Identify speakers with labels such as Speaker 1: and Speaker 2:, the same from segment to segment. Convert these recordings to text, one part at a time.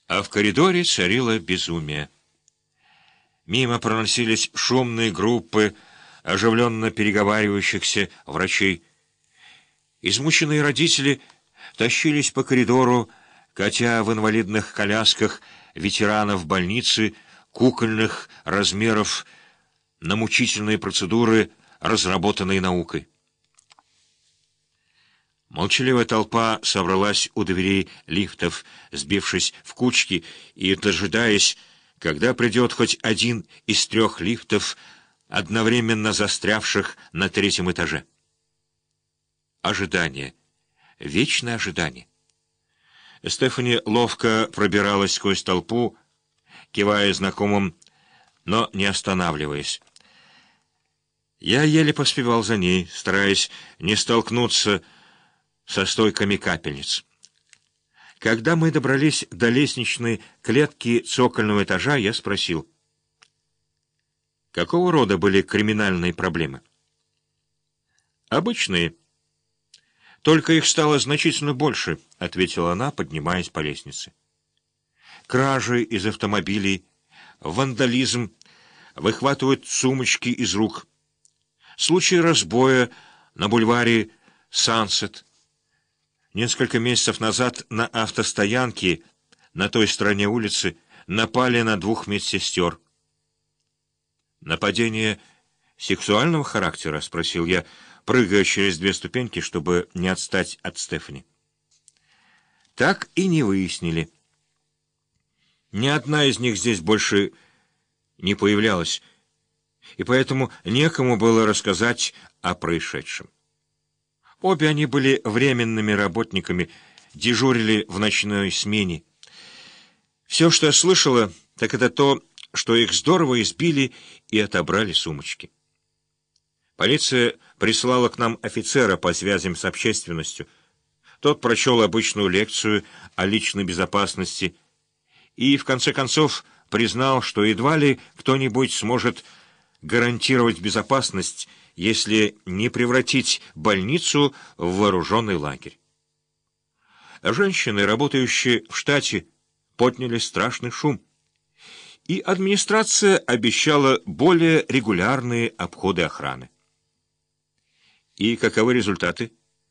Speaker 1: А в коридоре царило безумие. Мимо проносились шумные группы оживленно переговаривающихся врачей. Измученные родители тащились по коридору, катя в инвалидных колясках ветеранов больницы кукольных размеров на мучительные процедуры, разработанные наукой. Молчаливая толпа собралась у дверей лифтов, сбившись в кучки и дожидаясь, когда придет хоть один из 3 лифтов, одновременно застрявших на 3-м этаже. Ожидание. Вечное ожидание. Стефани ловко пробиралась сквозь толпу, кивая знакомым, но не останавливаясь. Я еле поспевал за ней, стараясь не столкнуться со стойками капельниц. Когда мы добрались до лестничной клетки цокольного этажа, я спросил, какого рода были криминальные проблемы? Обычные. Только их стало значительно больше, ответила она, поднимаясь по лестнице. Кражи из автомобилей, вандализм, выхватывают сумочки из рук. Случаи разбоя на бульваре Сансет. Несколько месяцев назад на автостоянке на той стороне улицы напали на 2 медсестер. «Нападение сексуального характера?» — спросил я, прыгая через 2 ступеньки, чтобы не отстать от Стефани. Так и не выяснили. Ни одна из них здесь больше не появлялась, и поэтому некому было рассказать о происшедшем. Обе они были временными работниками, дежурили в ночной смене. Все, что я слышала, так это то, что их здорово избили и отобрали сумочки. Полиция прислала к нам офицера по связям с общественностью. Тот прочел обычную лекцию о личной безопасности и, в конце концов, признал, что едва ли кто-нибудь сможет гарантировать безопасность, если не превратить больницу в вооруженный лагерь. Женщины, работающие в штате, подняли страшный шум, и администрация обещала более регулярные обходы охраны. И каковы результаты?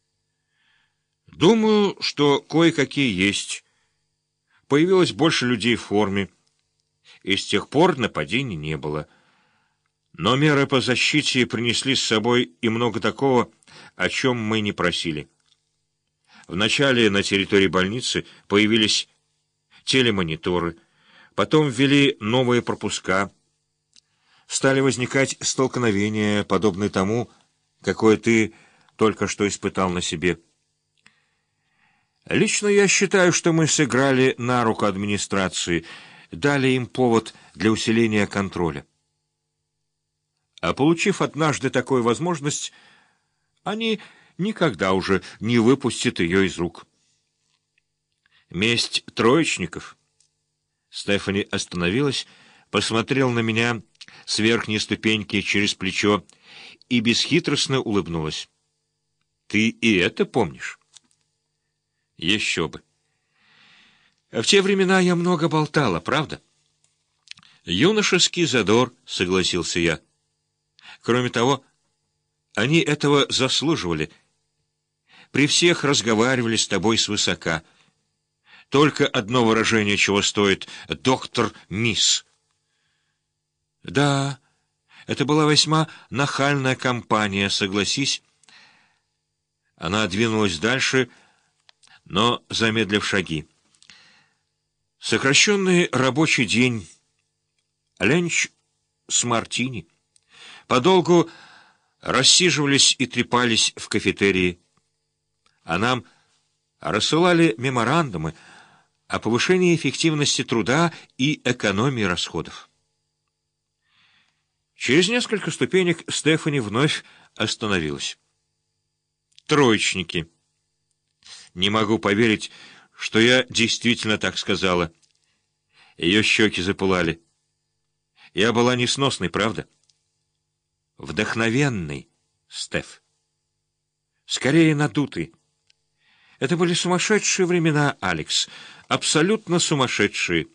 Speaker 1: Думаю, что кое-какие есть. Появилось больше людей в форме, и с тех пор нападений не было. Но меры по защите принесли с собой и много такого, о чем мы не просили. Вначале на территории больницы появились телемониторы, потом ввели новые пропуска, стали возникать столкновения, подобные тому, какое ты только что испытал на себе. Лично я считаю, что мы сыграли на руку администрации, дали им повод для усиления контроля. А получив однажды такую возможность, они никогда уже не выпустят ее из рук. Месть троечников. Стефани остановилась, посмотрела на меня с верхней ступеньки через плечо и бесхитростно улыбнулась. Ты и это помнишь? Еще бы. В те времена я много болтала, правда? Юношеский задор, согласился я. Кроме того, они этого заслуживали. При всех разговаривали с тобой свысока. Только одно выражение чего стоит — доктор Мисс. Да, это была весьма нахальная компания, согласись. Она двинулась дальше, но замедлив шаги. Сокращенный рабочий день, ленч с мартини. Подолгу рассиживались и трепались в кафетерии, а нам рассылали меморандумы о повышении эффективности труда и экономии расходов. Через несколько ступенек Стефани вновь остановилась. Троечники. Не могу поверить, что я действительно так сказала. Ее щеки запылали. Я была несносной, правда? Вдохновенный, Стеф. Скорее надутый. Это были сумасшедшие времена, Алекс, абсолютно сумасшедшие.